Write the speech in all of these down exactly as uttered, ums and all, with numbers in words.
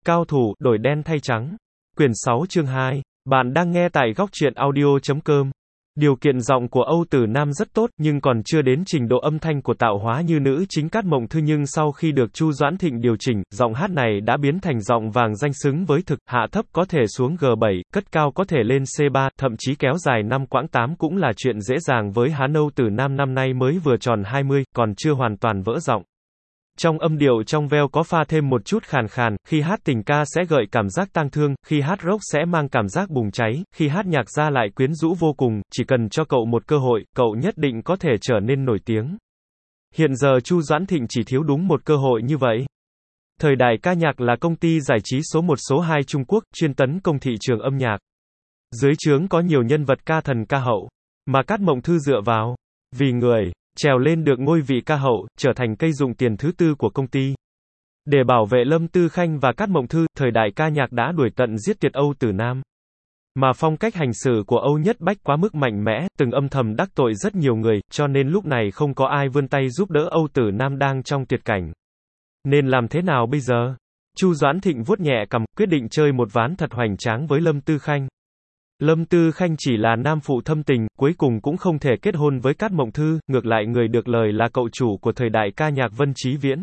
Cao thủ, đổi đen thay trắng. Quyển sáu chương hai. Bạn đang nghe tại góc truyện audio chấm com. Điều kiện giọng của Âu Tử Nam rất tốt, nhưng còn chưa đến trình độ âm thanh của tạo hóa như nữ chính Cát Mộng Thư, nhưng sau khi được Chu Doãn Thịnh điều chỉnh, giọng hát này đã biến thành giọng vàng danh xứng với thực, hạ thấp có thể xuống G bảy, cất cao có thể lên C ba, thậm chí kéo dài năm quãng tám cũng là chuyện dễ dàng với hắn. Âu Tử Nam năm nay mới vừa tròn hai mươi, còn chưa hoàn toàn vỡ giọng. Trong âm điệu trong veo có pha thêm một chút khàn khàn, khi hát tình ca sẽ gợi cảm giác tang thương, khi hát rock sẽ mang cảm giác bùng cháy, khi hát nhạc ra lại quyến rũ vô cùng, chỉ cần cho cậu một cơ hội, cậu nhất định có thể trở nên nổi tiếng. Hiện giờ Chu Doãn Thịnh chỉ thiếu đúng một cơ hội như vậy. Thời Đại Ca Nhạc là công ty giải trí số một số hai Trung Quốc, chuyên tấn công thị trường âm nhạc. Dưới trướng có nhiều nhân vật ca thần ca hậu, mà Cát Mộng Thư dựa vào, vì người trèo lên được ngôi vị ca hậu, trở thành cây dụng tiền thứ tư của công ty. Để bảo vệ Lâm Tư Khanh và Cát Mộng Thư, Thời Đại Ca Nhạc đã đuổi tận giết tuyệt Âu Tử Nam. Mà phong cách hành xử của Âu Nhất Bách quá mức mạnh mẽ, từng âm thầm đắc tội rất nhiều người, cho nên lúc này không có ai vươn tay giúp đỡ Âu Tử Nam đang trong tuyệt cảnh. Nên làm thế nào bây giờ? Chu Doãn Thịnh vuốt nhẹ cằm, quyết định chơi một ván thật hoành tráng với Lâm Tư Khanh. Lâm Tư Khanh chỉ là nam phụ thâm tình, cuối cùng cũng không thể kết hôn với Cát Mộng Thư, ngược lại người được lời là cậu chủ của Thời Đại Ca Nhạc Vân Chí Viễn.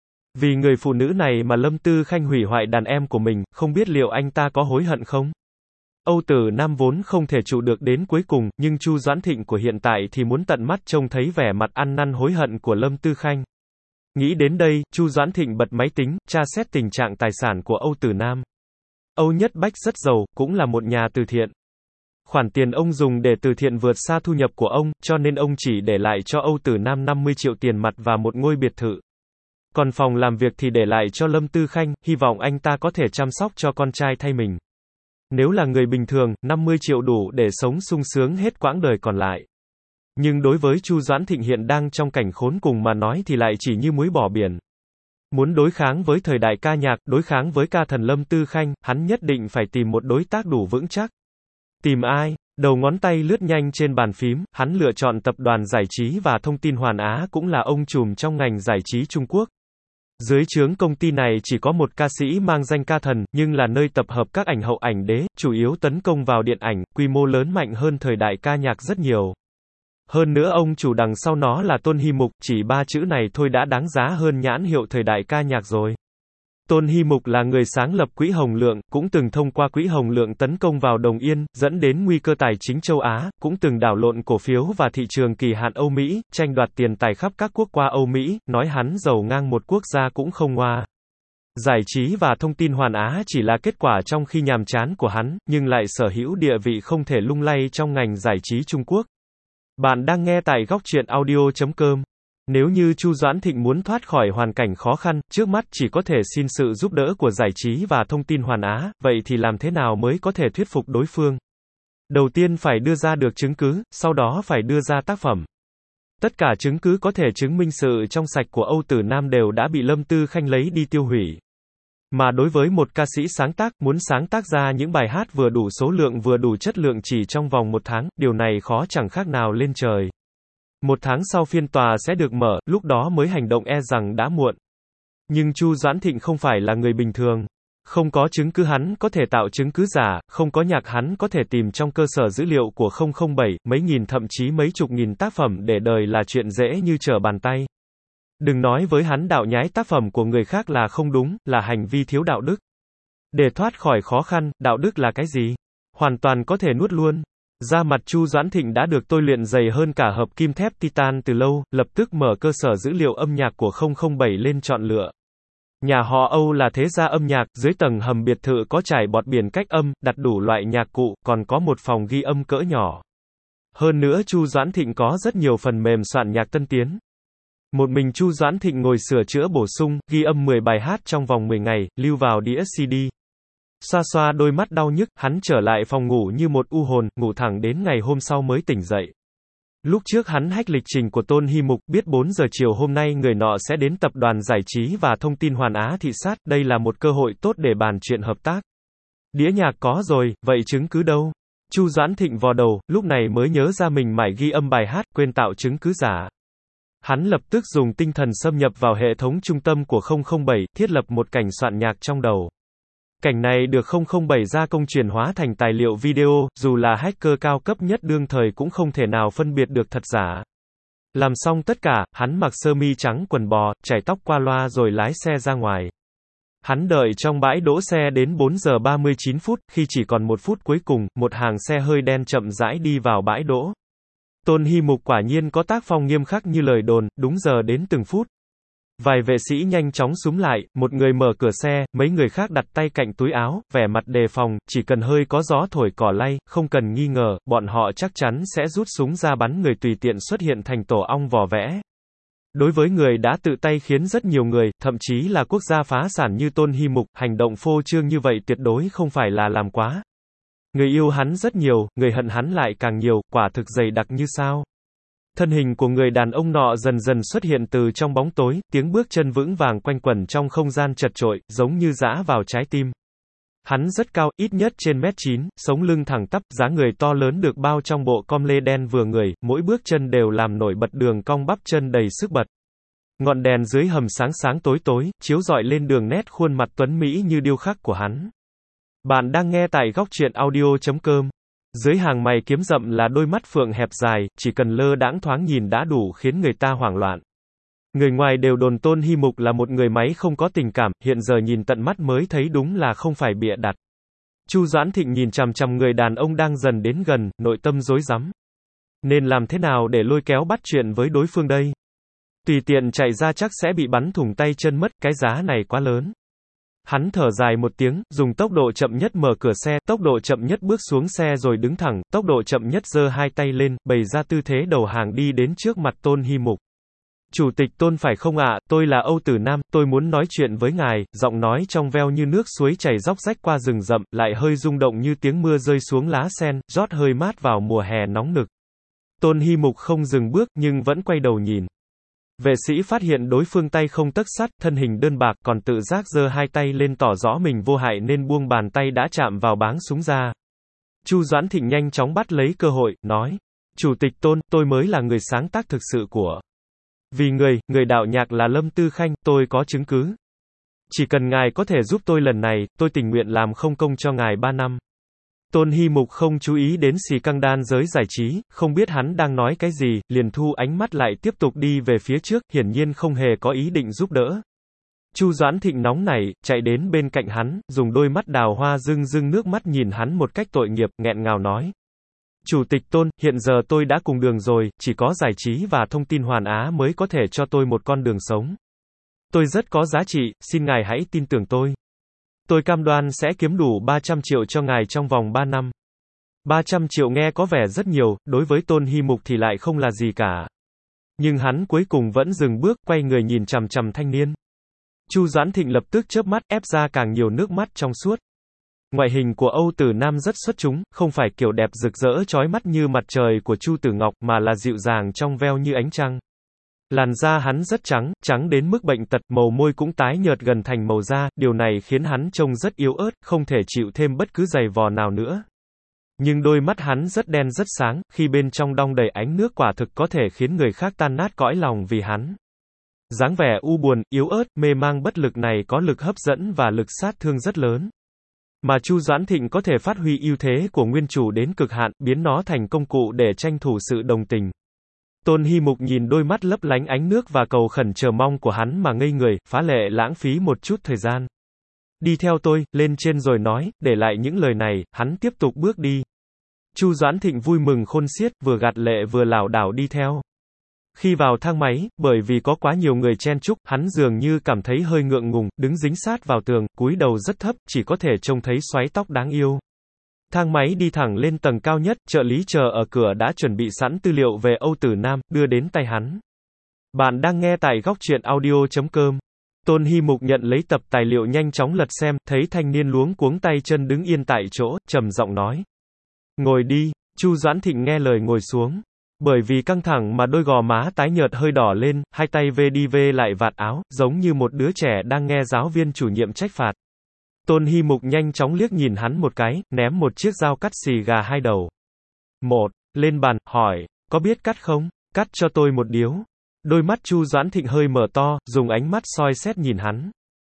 Vì người phụ nữ này mà Lâm Tư Khanh hủy hoại đàn em của mình, không biết liệu anh ta có hối hận không? Âu Tử Nam vốn không thể trụ được đến cuối cùng, nhưng Chu Doãn Thịnh của hiện tại thì muốn tận mắt trông thấy vẻ mặt ăn năn hối hận của Lâm Tư Khanh. Nghĩ đến đây, Chu Doãn Thịnh bật máy tính, tra xét tình trạng tài sản của Âu Tử Nam. Âu Nhất Bách rất giàu, cũng là một nhà từ thiện. Khoản tiền ông dùng để từ thiện vượt xa thu nhập của ông, cho nên ông chỉ để lại cho Âu Tử Nam năm mươi triệu tiền mặt và một ngôi biệt thự. Còn phòng làm việc thì để lại cho Lâm Tư Khanh, hy vọng anh ta có thể chăm sóc cho con trai thay mình. Nếu là người bình thường, năm mươi triệu đủ để sống sung sướng hết quãng đời còn lại. Nhưng đối với Chu Doãn Thịnh hiện đang trong cảnh khốn cùng mà nói thì lại chỉ như muối bỏ biển. Muốn đối kháng với Thời Đại Ca Nhạc, đối kháng với ca thần Lâm Tư Khanh, hắn nhất định phải tìm một đối tác đủ vững chắc. Tìm ai? Đầu ngón tay lướt nhanh trên bàn phím, hắn lựa chọn Tập đoàn Giải trí và Thông tin Hoàn Á, cũng là ông trùm trong ngành giải trí Trung Quốc. Dưới trướng công ty này chỉ có một ca sĩ mang danh ca thần, nhưng là nơi tập hợp các ảnh hậu ảnh đế, chủ yếu tấn công vào điện ảnh, quy mô lớn mạnh hơn Thời Đại Ca Nhạc rất nhiều. Hơn nữa ông chủ đằng sau nó là Tôn Hi Mục, chỉ ba chữ này thôi đã đáng giá hơn nhãn hiệu Thời Đại Ca Nhạc rồi. Tôn Hi Mục là người sáng lập Quỹ Hồng Lượng, cũng từng thông qua Quỹ Hồng Lượng tấn công vào đồng yên, dẫn đến nguy cơ tài chính châu Á, cũng từng đảo lộn cổ phiếu và thị trường kỳ hạn Âu Mỹ, tranh đoạt tiền tài khắp các quốc qua Âu Mỹ, nói hắn giàu ngang một quốc gia cũng không ngoa. Giải trí và Thông tin Hoàn Á chỉ là kết quả trong khi nhàm chán của hắn, nhưng lại sở hữu địa vị không thể lung lay trong ngành giải trí Trung Quốc. Bạn đang nghe tại góc truyện audio chấm com. Nếu như Chu Doãn Thịnh muốn thoát khỏi hoàn cảnh khó khăn, trước mắt chỉ có thể xin sự giúp đỡ của Giải trí và Thông tin Hoàn Á, vậy thì làm thế nào mới có thể thuyết phục đối phương? Đầu tiên phải đưa ra được chứng cứ, sau đó phải đưa ra tác phẩm. Tất cả chứng cứ có thể chứng minh sự trong sạch của Âu Tử Nam đều đã bị Lâm Tư Khanh lấy đi tiêu hủy. Mà đối với một ca sĩ sáng tác, muốn sáng tác ra những bài hát vừa đủ số lượng vừa đủ chất lượng chỉ trong vòng một tháng, điều này khó chẳng khác nào lên trời. Một tháng sau phiên tòa sẽ được mở, lúc đó mới hành động e rằng đã muộn. Nhưng Chu Doãn Thịnh không phải là người bình thường. Không có chứng cứ hắn có thể tạo chứng cứ giả, không có nhạc hắn có thể tìm trong cơ sở dữ liệu của không không bảy, mấy nghìn thậm chí mấy chục nghìn tác phẩm để đời là chuyện dễ như trở bàn tay. Đừng nói với hắn đạo nhái tác phẩm của người khác là không đúng, là hành vi thiếu đạo đức. Để thoát khỏi khó khăn, đạo đức là cái gì? Hoàn toàn có thể nuốt luôn. Da mặt Chu Doãn Thịnh đã được tôi luyện dày hơn cả hợp kim thép Titan từ lâu, lập tức mở cơ sở dữ liệu âm nhạc của không không bảy lên chọn lựa. Nhà họ Âu là thế gia âm nhạc, dưới tầng hầm biệt thự có trải bọt biển cách âm, đặt đủ loại nhạc cụ, còn có một phòng ghi âm cỡ nhỏ. Hơn nữa Chu Doãn Thịnh có rất nhiều phần mềm soạn nhạc tân tiến. Một mình Chu Doãn Thịnh ngồi sửa chữa bổ sung, ghi âm mười bài hát trong vòng mười ngày, lưu vào đĩa xê đê. Xoa xoa đôi mắt đau nhức, hắn trở lại phòng ngủ như một u hồn, ngủ thẳng đến ngày hôm sau mới tỉnh dậy. Lúc trước hắn hack lịch trình của Tôn Hi Mục, biết bốn giờ chiều hôm nay người nọ sẽ đến Tập đoàn Giải trí và Thông tin Hoàn Á thị sát, đây là một cơ hội tốt để bàn chuyện hợp tác. Đĩa nhạc có rồi, vậy chứng cứ đâu? Chu Doãn Thịnh vò đầu, lúc này mới nhớ ra mình mải ghi âm bài hát, quên tạo chứng cứ giả. Hắn lập tức dùng tinh thần xâm nhập vào hệ thống trung tâm của không không bảy, thiết lập một cảnh soạn nhạc trong đầu. Cảnh này được không không bảy gia công chuyển hóa thành tài liệu video, dù là hacker cao cấp nhất đương thời cũng không thể nào phân biệt được thật giả. Làm xong tất cả, hắn mặc sơ mi trắng quần bò, chải tóc qua loa rồi lái xe ra ngoài. Hắn đợi trong bãi đỗ xe đến bốn giờ ba mươi chín phút, khi chỉ còn một phút cuối cùng, một hàng xe hơi đen chậm rãi đi vào bãi đỗ. Tôn Hi Mục quả nhiên có tác phong nghiêm khắc như lời đồn, đúng giờ đến từng phút. Vài vệ sĩ nhanh chóng xúm lại, một người mở cửa xe, mấy người khác đặt tay cạnh túi áo, vẻ mặt đề phòng, chỉ cần hơi có gió thổi cỏ lay, không cần nghi ngờ, bọn họ chắc chắn sẽ rút súng ra bắn người tùy tiện xuất hiện thành tổ ong vò vẽ. Đối với người đã tự tay khiến rất nhiều người, thậm chí là quốc gia phá sản như Tôn Hi Mục, hành động phô trương như vậy tuyệt đối không phải là làm quá. Người yêu hắn rất nhiều, người hận hắn lại càng nhiều, quả thực dày đặc như sao. Thân hình của người đàn ông nọ dần dần xuất hiện từ trong bóng tối, tiếng bước chân vững vàng quanh quẩn trong không gian chật chội, giống như giã vào trái tim. Hắn rất cao, ít nhất trên mét chín, sống lưng thẳng tắp, dáng người to lớn được bao trong bộ com lê đen vừa người, mỗi bước chân đều làm nổi bật đường cong bắp chân đầy sức bật. Ngọn đèn dưới hầm sáng sáng tối tối, chiếu rọi lên đường nét khuôn mặt tuấn mỹ như điêu khắc của hắn. Bạn đang nghe tại góc truyện audio chấm com. Dưới hàng mày kiếm rậm là đôi mắt phượng hẹp dài, chỉ cần lơ đãng thoáng nhìn đã đủ khiến người ta hoảng loạn. Người ngoài đều đồn Tôn Hi Mục là một người máy không có tình cảm, hiện giờ nhìn tận mắt mới thấy đúng là không phải bịa đặt. Chu Doãn Thịnh nhìn chằm chằm người đàn ông đang dần đến gần, nội tâm rối rắm. Nên làm thế nào để lôi kéo bắt chuyện với đối phương đây? Tùy tiện chạy ra chắc sẽ bị bắn thủng tay chân mất, cái giá này quá lớn. Hắn thở dài một tiếng, dùng tốc độ chậm nhất mở cửa xe, tốc độ chậm nhất bước xuống xe rồi đứng thẳng, tốc độ chậm nhất giơ hai tay lên, bày ra tư thế đầu hàng đi đến trước mặt Tôn Hi Mục. Chủ tịch Tôn phải không ạ, tôi là Âu Tử Nam, tôi muốn nói chuyện với ngài, giọng nói trong veo như nước suối chảy róc rách qua rừng rậm, lại hơi rung động như tiếng mưa rơi xuống lá sen, rót hơi mát vào mùa hè nóng nực. Tôn Hi Mục không dừng bước, nhưng vẫn quay đầu nhìn. Vệ sĩ phát hiện đối phương tay không tấc sắt, thân hình đơn bạc, còn tự giác giơ hai tay lên tỏ rõ mình vô hại nên buông bàn tay đã chạm vào báng súng ra. Chu Doãn Thịnh nhanh chóng bắt lấy cơ hội, nói: Chủ tịch Tôn, tôi mới là người sáng tác thực sự của Vì Người, người đạo nhạc là Lâm Tư Khanh, tôi có chứng cứ. Chỉ cần ngài có thể giúp tôi lần này, tôi tình nguyện làm không công cho ngài ba năm. Tôn Hi Mục không chú ý đến xì căng đan giới giải trí, không biết hắn đang nói cái gì, liền thu ánh mắt lại tiếp tục đi về phía trước, hiển nhiên không hề có ý định giúp đỡ. Chu Doãn Thịnh nóng nảy, chạy đến bên cạnh hắn, dùng đôi mắt đào hoa rưng rưng nước mắt nhìn hắn một cách tội nghiệp, nghẹn ngào nói. Chủ tịch Tôn, hiện giờ tôi đã cùng đường rồi, chỉ có giải trí và thông tin hoàn á mới có thể cho tôi một con đường sống. Tôi rất có giá trị, xin ngài hãy tin tưởng tôi. Tôi cam đoan sẽ kiếm đủ ba trăm triệu cho ngài trong vòng ba năm. ba trăm triệu nghe có vẻ rất nhiều, đối với Tôn Hi Mục thì lại không là gì cả. Nhưng hắn cuối cùng vẫn dừng bước, quay người nhìn chằm chằm thanh niên. Chu Doãn Thịnh lập tức chớp mắt, ép ra càng nhiều nước mắt trong suốt. Ngoại hình của Âu Tử Nam rất xuất chúng, không phải kiểu đẹp rực rỡ chói mắt như mặt trời của Chu Tử Ngọc, mà là dịu dàng trong veo như ánh trăng. Làn da hắn rất trắng, trắng đến mức bệnh tật, màu môi cũng tái nhợt gần thành màu da, điều này khiến hắn trông rất yếu ớt, không thể chịu thêm bất cứ giày vò nào nữa. Nhưng đôi mắt hắn rất đen rất sáng, khi bên trong đong đầy ánh nước quả thực có thể khiến người khác tan nát cõi lòng vì hắn. Dáng vẻ u buồn, yếu ớt, mê mang bất lực này có lực hấp dẫn và lực sát thương rất lớn. Mà Chu Doãn Thịnh có thể phát huy ưu thế của nguyên chủ đến cực hạn, biến nó thành công cụ để tranh thủ sự đồng tình. Tôn Hi Mục nhìn đôi mắt lấp lánh ánh nước và cầu khẩn chờ mong của hắn mà ngây người, phá lệ lãng phí một chút thời gian. Đi theo tôi, lên trên rồi nói, để lại những lời này, hắn tiếp tục bước đi. Chu Doãn Thịnh vui mừng khôn xiết, vừa gạt lệ vừa lảo đảo đi theo. Khi vào thang máy, bởi vì có quá nhiều người chen chúc, hắn dường như cảm thấy hơi ngượng ngùng, đứng dính sát vào tường, cúi đầu rất thấp, chỉ có thể trông thấy xoáy tóc đáng yêu. Thang máy đi thẳng lên tầng cao nhất, trợ lý chờ ở cửa đã chuẩn bị sẵn tư liệu về Âu Tử Nam, đưa đến tay hắn. Bạn đang nghe tại góc truyện audio chấm com. Tôn Hi Mục nhận lấy tập tài liệu nhanh chóng lật xem, thấy thanh niên luống cuống tay chân đứng yên tại chỗ, trầm giọng nói. Ngồi đi, Chu Doãn Thịnh nghe lời ngồi xuống. Bởi vì căng thẳng mà đôi gò má tái nhợt hơi đỏ lên, hai tay vê đi vê lại vạt áo, giống như một đứa trẻ đang nghe giáo viên chủ nhiệm trách phạt. Tôn Hi Mục nhanh chóng liếc nhìn hắn một cái, ném một chiếc dao cắt xì gà hai đầu. Một, lên bàn, hỏi, có biết cắt không? Cắt cho tôi một điếu. Đôi mắt Chu Doãn Thịnh hơi mở to, dùng ánh mắt soi xét nhìn hắn.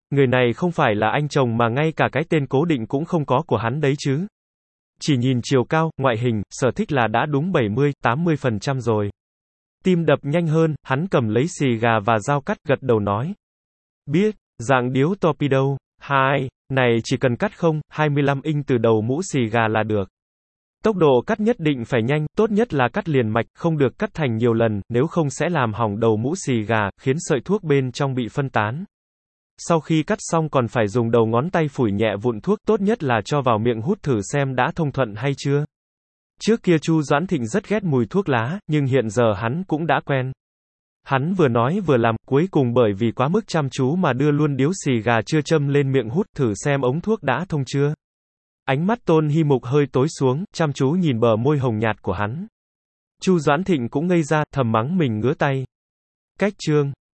Người này không phải là anh chồng mà ngay cả cái tên cố định cũng không có của hắn đấy chứ. Chỉ nhìn chiều cao, ngoại hình, sở thích là đã đúng bảy mươi, tám mươi phần trăm rồi. Tim đập nhanh hơn, hắn cầm lấy xì gà và dao cắt, gật đầu nói. Biết, dạng điếu torpedo. Hai, này chỉ cần cắt không, hai mươi lăm inch từ đầu mũ xì gà là được. Tốc độ cắt nhất định phải nhanh, tốt nhất là cắt liền mạch, không được cắt thành nhiều lần, nếu không sẽ làm hỏng đầu mũ xì gà, khiến sợi thuốc bên trong bị phân tán. Sau khi cắt xong còn phải dùng đầu ngón tay phủi nhẹ vụn thuốc, tốt nhất là cho vào miệng hút thử xem đã thông thuận hay chưa. Trước kia Chu Doãn Thịnh rất ghét mùi thuốc lá, nhưng hiện giờ hắn cũng đã quen. Hắn vừa nói vừa làm, cuối cùng bởi vì quá mức chăm chú mà đưa luôn điếu xì gà chưa châm lên miệng hút, thử xem ống thuốc đã thông chưa. Ánh mắt Tôn Hi Mục hơi tối xuống, chăm chú nhìn bờ môi hồng nhạt của hắn. Chu Doãn Thịnh cũng ngây ra, thầm mắng mình ngứa tay. Cách chương